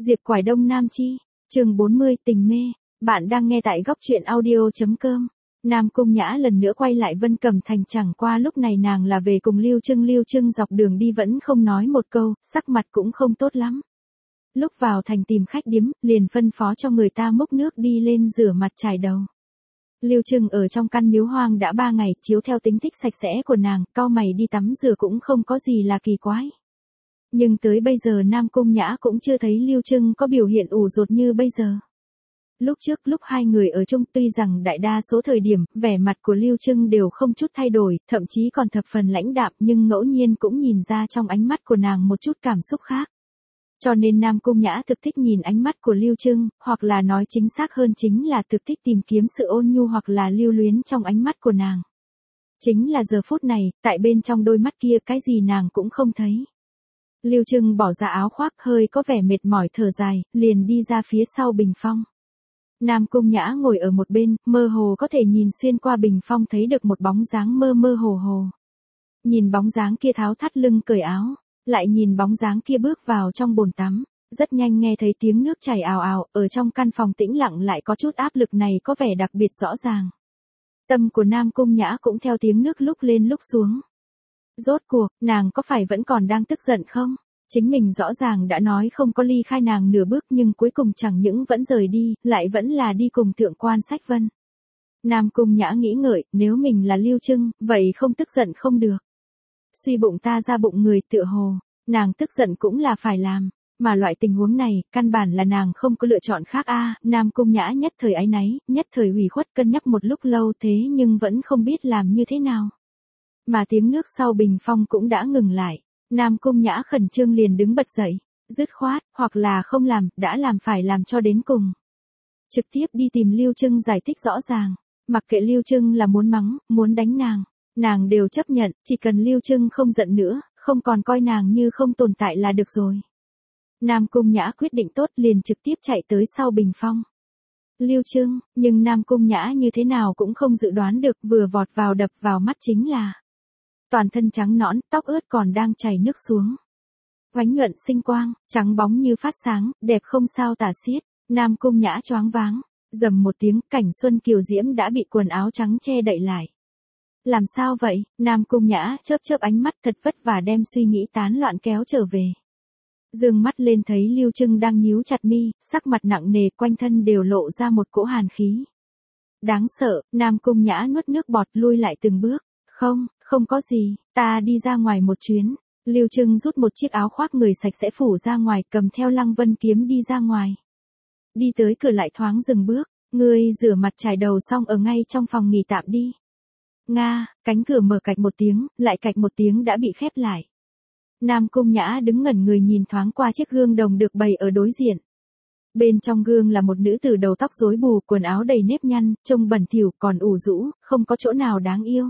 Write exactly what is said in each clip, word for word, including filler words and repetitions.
Diệp Quải Đông Nam Chi, chương bốn mươi tình mê, bạn đang nghe tại góc truyện audio.com. Nam Cung Nhã lần nữa quay lại Vân Cẩm Thành, chẳng qua lúc này nàng là về cùng Lưu Trưng. Lưu Trưng dọc đường đi vẫn không nói một câu, sắc mặt cũng không tốt lắm. Lúc vào thành tìm khách điếm, liền phân phó cho người ta múc nước đi lên rửa mặt chải đầu. Lưu Trưng ở trong căn miếu hoang đã ba ngày, chiếu theo tính thích sạch sẽ của nàng, cau mày đi tắm rửa cũng không có gì là kỳ quái. Nhưng tới bây giờ Nam Cung Nhã cũng chưa thấy Lưu Trưng có biểu hiện ủ rột như bây giờ. Lúc trước lúc hai người ở chung, tuy rằng đại đa số thời điểm, vẻ mặt của Lưu Trưng đều không chút thay đổi, thậm chí còn thập phần lãnh đạm, nhưng ngẫu nhiên cũng nhìn ra trong ánh mắt của nàng một chút cảm xúc khác. Cho nên Nam Cung Nhã thực thích nhìn ánh mắt của Lưu Trưng, hoặc là nói chính xác hơn chính là thực thích tìm kiếm sự ôn nhu hoặc là lưu luyến trong ánh mắt của nàng. Chính là giờ phút này, tại bên trong đôi mắt kia cái gì nàng cũng không thấy. Lưu Trưng bỏ ra áo khoác, hơi có vẻ mệt mỏi thở dài, liền đi ra phía sau bình phong. Nam Cung Nhã ngồi ở một bên, mơ hồ có thể nhìn xuyên qua bình phong thấy được một bóng dáng mơ mơ hồ hồ. Nhìn bóng dáng kia tháo thắt lưng cởi áo, lại nhìn bóng dáng kia bước vào trong bồn tắm, rất nhanh nghe thấy tiếng nước chảy ào ào, ở trong căn phòng tĩnh lặng lại có chút áp lực này có vẻ đặc biệt rõ ràng. Tâm của Nam Cung Nhã cũng theo tiếng nước lúc lên lúc xuống. Rốt cuộc, nàng có phải vẫn còn đang tức giận không? Chính mình rõ ràng đã nói không có ly khai nàng nửa bước, nhưng cuối cùng chẳng những vẫn rời đi, lại vẫn là đi cùng Thượng Quan Sách Vân. Nam Cung Nhã nghĩ ngợi, nếu mình là Lưu Trưng, vậy không tức giận không được. Suy bụng ta ra bụng người, tựa hồ, nàng tức giận cũng là phải làm, mà loại tình huống này, căn bản là nàng không có lựa chọn khác a. Nam Cung Nhã nhất thời áy náy, nhất thời ủy khuất, cân nhắc một lúc lâu thế nhưng vẫn không biết làm như thế nào. Mà tiếng nước sau bình phong cũng đã ngừng lại. Nam Cung Nhã khẩn trương liền đứng bật dậy, dứt khoát, hoặc là không làm, đã làm phải làm cho đến cùng. Trực tiếp đi tìm Lưu Trưng giải thích rõ ràng, mặc kệ Lưu Trưng là muốn mắng, muốn đánh nàng, nàng đều chấp nhận, chỉ cần Lưu Trưng không giận nữa, không còn coi nàng như không tồn tại là được rồi. Nam Cung Nhã quyết định tốt liền trực tiếp chạy tới sau bình phong. Lưu Trưng, nhưng Nam Cung Nhã như thế nào cũng không dự đoán được, vừa vọt vào đập vào mắt chính là toàn thân trắng nõn, tóc ướt còn đang chảy nước xuống. Oánh nhuận sinh quang, trắng bóng như phát sáng, đẹp không sao tả xiết. Nam Cung Nhã choáng váng, rầm một tiếng, cảnh xuân kiều diễm đã bị quần áo trắng che đậy lại. Làm sao vậy? Nam Cung Nhã chớp chớp ánh mắt thật vất vả đem suy nghĩ tán loạn kéo trở về. Dương mắt lên thấy Lưu Trưng đang nhíu chặt mi, sắc mặt nặng nề, quanh thân đều lộ ra một cỗ hàn khí. Đáng sợ, Nam Cung Nhã nuốt nước bọt lui lại từng bước. Không, không có gì, ta đi ra ngoài một chuyến. Lưu Trưng rút một chiếc áo khoác người sạch sẽ phủ ra ngoài, cầm theo Lăng Vân kiếm đi ra ngoài. Đi tới cửa lại thoáng dừng bước, ngươi rửa mặt chải đầu xong ở ngay trong phòng nghỉ tạm đi. Nga, cánh cửa mở cạch một tiếng, lại cạch một tiếng đã bị khép lại. Nam Cung Nhã đứng ngẩn người nhìn thoáng qua chiếc gương đồng được bày ở đối diện. Bên trong gương là một nữ tử đầu tóc rối bù, quần áo đầy nếp nhăn, trông bẩn thỉu còn ủ rũ, không có chỗ nào đáng yêu.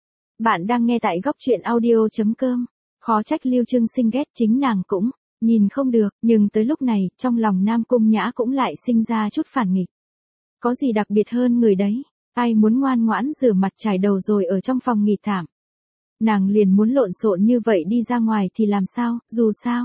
Bạn đang nghe tại góc truyện audio.com. Khó trách Lưu Trưng sinh ghét, chính nàng cũng nhìn không được, nhưng tới lúc này, trong lòng Nam Cung Nhã cũng lại sinh ra chút phản nghịch. Có gì đặc biệt hơn người đấy? Ai muốn ngoan ngoãn rửa mặt chải đầu rồi ở trong phòng nghỉ tạm? Nàng liền muốn lộn xộn như vậy đi ra ngoài thì làm sao, dù sao.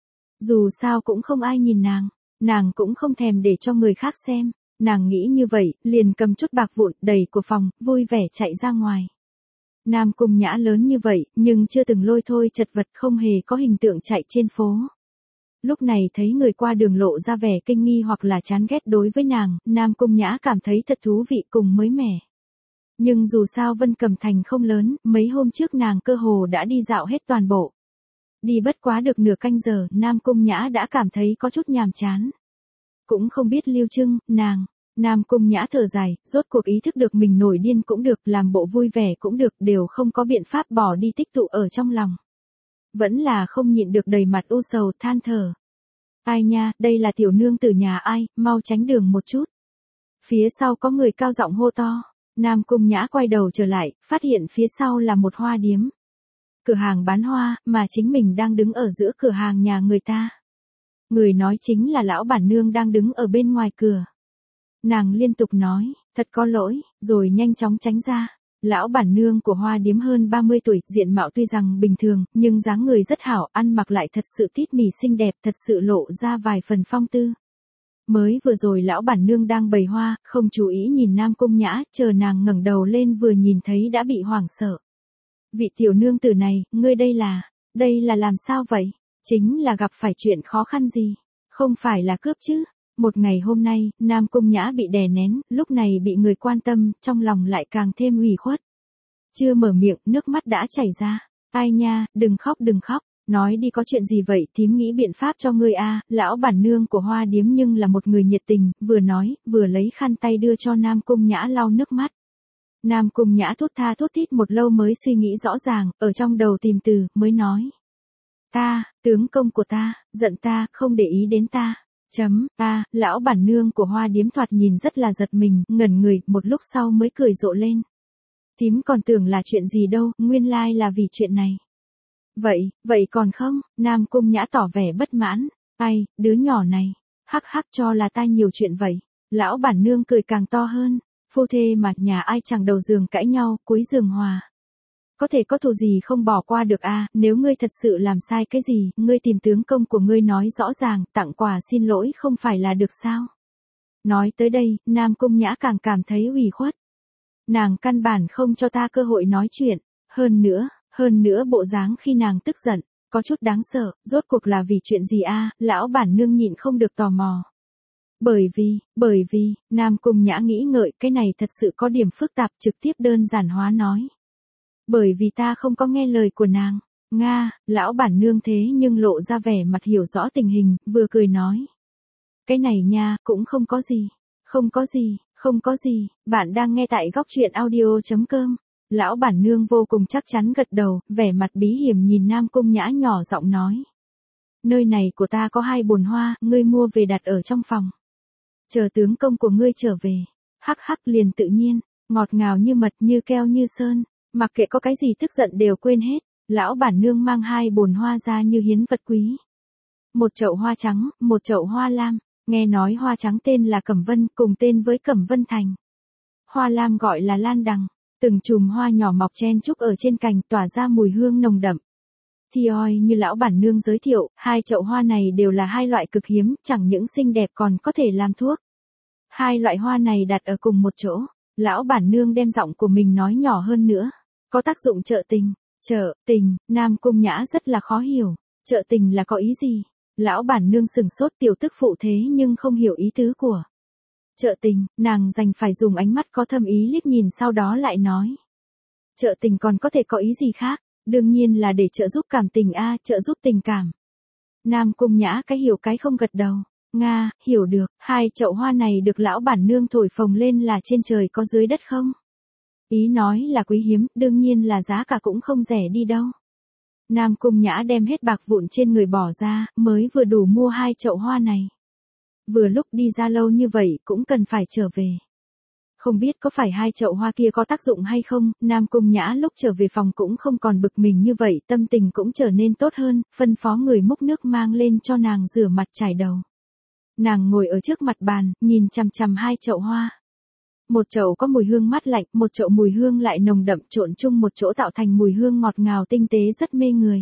Dù sao cũng không ai nhìn nàng, nàng cũng không thèm để cho người khác xem. Nàng nghĩ như vậy, liền cầm chút bạc vụn, đẩy của phòng, vui vẻ chạy ra ngoài. Nam Cung Nhã lớn như vậy, nhưng chưa từng lôi thôi chật vật, không hề có hình tượng chạy trên phố. Lúc này thấy người qua đường lộ ra vẻ kinh nghi hoặc là chán ghét đối với nàng, Nam Cung Nhã cảm thấy thật thú vị cùng mới mẻ. Nhưng dù sao Vân Cẩm Thành không lớn, mấy hôm trước nàng cơ hồ đã đi dạo hết toàn bộ. Đi bất quá được nửa canh giờ, Nam Cung Nhã đã cảm thấy có chút nhàm chán. Cũng không biết Lưu Trưng, nàng. Nam Cung Nhã thở dài, rốt cuộc ý thức được mình nổi điên cũng được, làm bộ vui vẻ cũng được, đều không có biện pháp bỏ đi tích tụ ở trong lòng. Vẫn là không nhịn được đầy mặt u sầu, than thở. Ai nha, đây là tiểu nương tử nhà ai, mau tránh đường một chút. Phía sau có người cao giọng hô to. Nam Cung Nhã quay đầu trở lại, phát hiện phía sau là một hoa điếm. Cửa hàng bán hoa, mà chính mình đang đứng ở giữa cửa hàng nhà người ta. Người nói chính là lão bản nương đang đứng ở bên ngoài cửa. Nàng liên tục nói, thật có lỗi, rồi nhanh chóng tránh ra. lão bản nương của Hoa Điếm hơn ba mươi tuổi, diện mạo tuy rằng bình thường, nhưng dáng người rất hảo, ăn mặc lại thật sự tít mì xinh đẹp, thật sự lộ ra vài phần phong tư. Mới vừa rồi lão bản nương đang bày hoa, không chú ý nhìn Nam Cung Nhã, chờ nàng ngẩng đầu lên vừa nhìn thấy đã bị hoảng sợ. Vị tiểu nương tử này, ngươi đây là, đây là làm sao vậy? Chính là gặp phải chuyện khó khăn gì? Không phải là cướp chứ? Một ngày hôm nay, Nam Cung Nhã bị đè nén, lúc này bị người quan tâm, trong lòng lại càng thêm ủy khuất. Chưa mở miệng, nước mắt đã chảy ra. Ai nha, đừng khóc đừng khóc, nói đi có chuyện gì vậy, thím nghĩ biện pháp cho ngươi a. Lão bản nương của Hoa Điếm nhưng là một người nhiệt tình, vừa nói, vừa lấy khăn tay đưa cho Nam Cung Nhã lau nước mắt. Nam Cung Nhã thút tha thút thít một lâu mới suy nghĩ rõ ràng, ở trong đầu tìm từ, mới nói. Ta, tướng công của ta, giận ta, không để ý đến ta. Chấm, a, lão bản nương của Hoa Điếm thoạt nhìn rất là giật mình, ngẩn người, một lúc sau mới cười rộ lên. Thím còn tưởng là chuyện gì đâu, nguyên lai là vì chuyện này. Vậy, vậy còn không, Nam Cung Nhã tỏ vẻ bất mãn. Ai, đứa nhỏ này, hắc hắc cho là ta nhiều chuyện vậy. Lão bản nương cười càng to hơn. Phu thê mà, nhà ai chẳng đầu giường cãi nhau, cuối giường hòa. Có thể có thù gì không bỏ qua được a, nếu ngươi thật sự làm sai cái gì, ngươi tìm tướng công của ngươi nói rõ ràng, tặng quà xin lỗi không phải là được sao? Nói tới đây, Nam Cung Nhã càng cảm thấy ủy khuất. Nàng căn bản không cho ta cơ hội nói chuyện, hơn nữa, hơn nữa bộ dáng khi nàng tức giận, có chút đáng sợ, rốt cuộc là vì chuyện gì a? Lão bản nương nhịn không được tò mò. Bởi vì, bởi vì, Nam Cung Nhã nghĩ ngợi, cái này thật sự có điểm phức tạp, trực tiếp đơn giản hóa nói. Bởi vì ta không có nghe lời của nàng. Nga, lão bản nương thế nhưng lộ ra vẻ mặt hiểu rõ tình hình, vừa cười nói. Cái này nha, cũng không có gì. Không có gì, không có gì, bạn đang nghe tại góc truyện audio chấm com. Lão bản nương vô cùng chắc chắn gật đầu, vẻ mặt bí hiểm nhìn Nam Cung Nhã nhỏ giọng nói. Nơi này của ta có hai bồn hoa, ngươi mua về đặt ở trong phòng. Chờ tướng công của ngươi trở về. Hắc hắc liền tự nhiên, ngọt ngào như mật như keo như sơn. Mặc kệ có cái gì tức giận đều quên hết, lão bản nương mang hai bồn hoa ra như hiến vật quý. Một chậu hoa trắng, một chậu hoa lam, nghe nói hoa trắng tên là Cẩm Vân, cùng tên với Cẩm Vân Thành. Hoa lam gọi là lan đằng, từng chùm hoa nhỏ mọc chen chúc ở trên cành tỏa ra mùi hương nồng đậm. Thì oi như lão bản nương giới thiệu, hai chậu hoa này đều là hai loại cực hiếm, chẳng những xinh đẹp còn có thể làm thuốc. Hai loại hoa này đặt ở cùng một chỗ, lão bản nương đem giọng của mình nói nhỏ hơn nữa. Có tác dụng trợ tình. Trợ tình, Nam Cung Nhã rất là khó hiểu. Trợ tình là có ý gì? Lão bản nương sừng sốt, tiểu tức phụ thế nhưng không hiểu ý tứ của. Trợ tình, nàng dành phải dùng ánh mắt có thâm ý liếc nhìn sau đó lại nói. Trợ tình còn có thể có ý gì khác? Đương nhiên là để trợ giúp cảm tình a, trợ giúp tình cảm. Nam Cung Nhã cái hiểu cái không gật đầu. Nga, hiểu được, hai chậu hoa này được lão bản nương thổi phồng lên là trên trời có dưới đất không? Ý nói là quý hiếm, đương nhiên là giá cả cũng không rẻ đi đâu. Nam Cung Nhã đem hết bạc vụn trên người bỏ ra, mới vừa đủ mua hai chậu hoa này. Vừa lúc đi ra lâu như vậy cũng cần phải trở về. Không biết có phải hai chậu hoa kia có tác dụng hay không, Nam Cung Nhã lúc trở về phòng cũng không còn bực mình như vậy, tâm tình cũng trở nên tốt hơn, phân phó người múc nước mang lên cho nàng rửa mặt chải đầu. Nàng ngồi ở trước mặt bàn, nhìn chằm chằm hai chậu hoa. Một chậu có mùi hương mát lạnh, một chậu mùi hương lại nồng đậm trộn chung một chỗ tạo thành mùi hương ngọt ngào tinh tế rất mê người.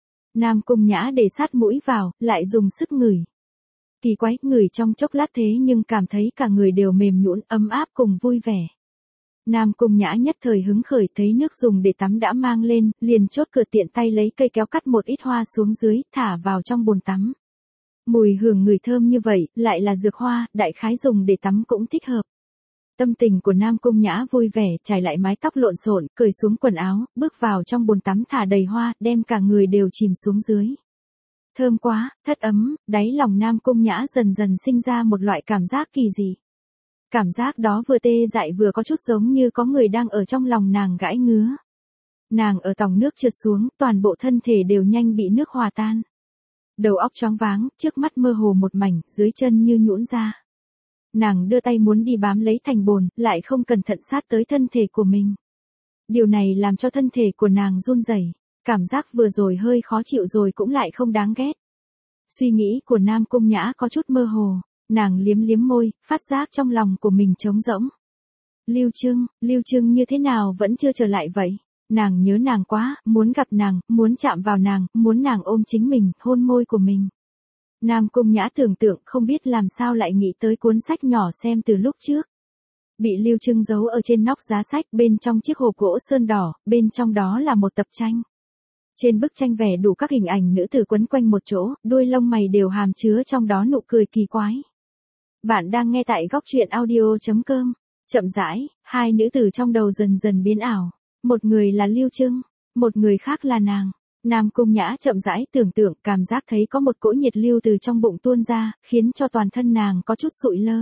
Nam Cung Nhã để sát mũi vào, lại dùng sức ngửi. Kỳ quái, ngửi trong chốc lát thế nhưng cảm thấy cả người đều mềm nhũn, ấm áp cùng vui vẻ. Nam Cung Nhã nhất thời hứng khởi, thấy nước dùng để tắm đã mang lên, liền chốt cửa tiện tay lấy cây kéo cắt một ít hoa xuống dưới, thả vào trong bồn tắm. Mùi hương người thơm như vậy, lại là dược hoa, đại khái dùng để tắm cũng thích hợp. Tâm tình của Nam Cung Nhã vui vẻ, trải lại mái tóc lộn xộn, cởi xuống quần áo, bước vào trong bồn tắm thả đầy hoa, đem cả người đều chìm xuống dưới. Thơm quá, thất ấm, đáy lòng Nam Cung Nhã dần dần sinh ra một loại cảm giác kỳ dị. Cảm giác đó vừa tê dại vừa có chút giống như có người đang ở trong lòng nàng gãi ngứa. Nàng ở tòng nước trượt xuống, toàn bộ thân thể đều nhanh bị nước hòa tan. Đầu óc choáng váng, trước mắt mơ hồ một mảnh, dưới chân như nhũn ra. Nàng đưa tay muốn đi bám lấy thành bồn, lại không cẩn thận sát tới thân thể của mình. Điều này làm cho thân thể của nàng run rẩy, cảm giác vừa rồi hơi khó chịu rồi cũng lại không đáng ghét. Suy nghĩ của Nam Cung Nhã có chút mơ hồ, nàng liếm liếm môi, phát giác trong lòng của mình trống rỗng. Lưu Trưng, Lưu Trưng như thế nào vẫn chưa trở lại vậy? Nàng nhớ nàng quá, muốn gặp nàng, muốn chạm vào nàng, muốn nàng ôm chính mình, hôn môi của mình. Nam Cung Nhã tưởng tượng không biết làm sao lại nghĩ tới cuốn sách nhỏ xem từ lúc trước. Bị Lưu Trưng giấu ở trên nóc giá sách bên trong chiếc hộp gỗ sơn đỏ, bên trong đó là một tập tranh. Trên bức tranh vẽ đủ các hình ảnh nữ tử quấn quanh một chỗ, đuôi lông mày đều hàm chứa trong đó nụ cười kỳ quái. Bạn đang nghe tại góc truyện audio chấm com. Chậm rãi, hai nữ tử trong đầu dần dần biến ảo. Một người là Lưu Trưng, một người khác là nàng. Nam Cung Nhã chậm rãi tưởng tượng, cảm giác thấy có một cỗ nhiệt lưu từ trong bụng tuôn ra, khiến cho toàn thân nàng có chút sụi lơ.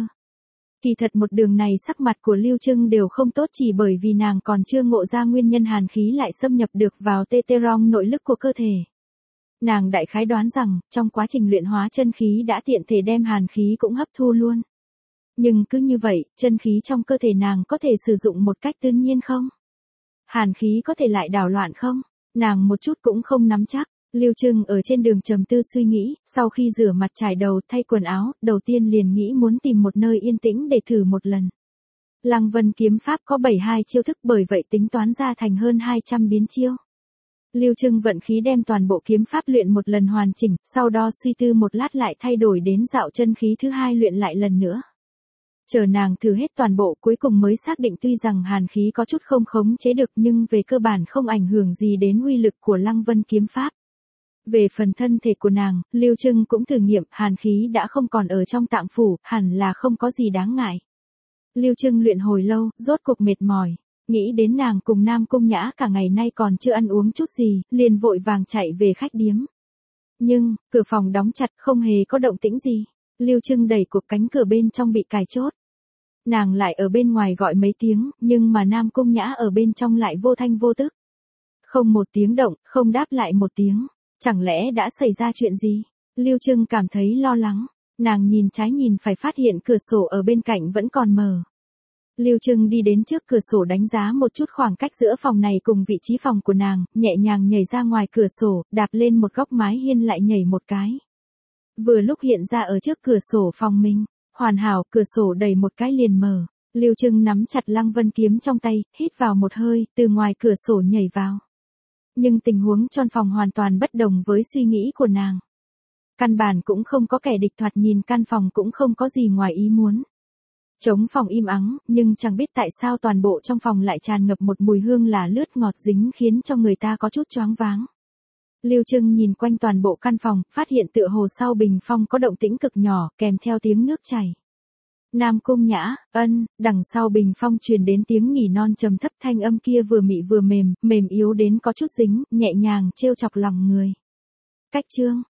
Kỳ thật một đường này sắc mặt của Lưu Trưng đều không tốt chỉ bởi vì nàng còn chưa ngộ ra nguyên nhân hàn khí lại xâm nhập được vào tê tê rong nội lực của cơ thể. Nàng đại khái đoán rằng, trong quá trình luyện hóa chân khí đã tiện thể đem hàn khí cũng hấp thu luôn. Nhưng cứ như vậy, chân khí trong cơ thể nàng có thể sử dụng một cách tự nhiên không? Hàn khí có thể lại đảo loạn không? Nàng một chút cũng không nắm chắc. Lưu Trưng ở trên đường trầm tư suy nghĩ, sau khi rửa mặt trải đầu thay quần áo, đầu tiên liền nghĩ muốn tìm một nơi yên tĩnh để thử một lần. Lăng Vân kiếm pháp có bảy mươi hai chiêu thức, bởi vậy tính toán ra thành hơn hai trăm biến chiêu. Lưu Trưng vận khí đem toàn bộ kiếm pháp luyện một lần hoàn chỉnh, sau đó suy tư một lát lại thay đổi đến dạo chân khí thứ hai luyện lại lần nữa. Chờ nàng thử hết toàn bộ cuối cùng mới xác định tuy rằng hàn khí có chút không khống chế được nhưng về cơ bản không ảnh hưởng gì đến uy lực của Lăng Vân kiếm pháp. Về phần thân thể của nàng, Lưu Trưng cũng thử nghiệm, hàn khí đã không còn ở trong tạng phủ, hẳn là không có gì đáng ngại. Lưu Trưng luyện hồi lâu, rốt cuộc mệt mỏi, nghĩ đến nàng cùng Nam Cung Nhã cả ngày nay còn chưa ăn uống chút gì, liền vội vàng chạy về khách điếm. Nhưng, cửa phòng đóng chặt không hề có động tĩnh gì. Lưu Trưng đẩy cuộc cánh cửa bên trong bị cài chốt. Nàng lại ở bên ngoài gọi mấy tiếng, nhưng mà Nam Cung Nhã ở bên trong lại vô thanh vô tức. Không một tiếng động, không đáp lại một tiếng. Chẳng lẽ đã xảy ra chuyện gì? Lưu Trưng cảm thấy lo lắng. Nàng nhìn trái nhìn phải phát hiện cửa sổ ở bên cạnh vẫn còn mở. Lưu Trưng đi đến trước cửa sổ đánh giá một chút khoảng cách giữa phòng này cùng vị trí phòng của nàng, nhẹ nhàng nhảy ra ngoài cửa sổ, đạp lên một góc mái hiên lại nhảy một cái. Vừa lúc hiện ra ở trước cửa sổ phòng mình, hoàn hảo, cửa sổ đẩy một cái liền mở. Lưu Trưng nắm chặt Lăng Vân kiếm trong tay, hít vào một hơi, từ ngoài cửa sổ nhảy vào. Nhưng tình huống trong phòng hoàn toàn bất đồng với suy nghĩ của nàng. Căn bản cũng không có kẻ địch, thoạt nhìn căn phòng cũng không có gì ngoài ý muốn. Trống phòng im ắng, nhưng chẳng biết tại sao toàn bộ trong phòng lại tràn ngập một mùi hương là lướt ngọt dính khiến cho người ta có chút choáng váng. Lưu Trưng nhìn quanh toàn bộ căn phòng, phát hiện tựa hồ sau bình phong có động tĩnh cực nhỏ, kèm theo tiếng nước chảy. Nam Cung Nhã, ân, đằng sau bình phong truyền đến tiếng nỉ non trầm thấp, thanh âm kia vừa mị vừa mềm, mềm yếu đến có chút dính, nhẹ nhàng trêu chọc lòng người. Cách chương,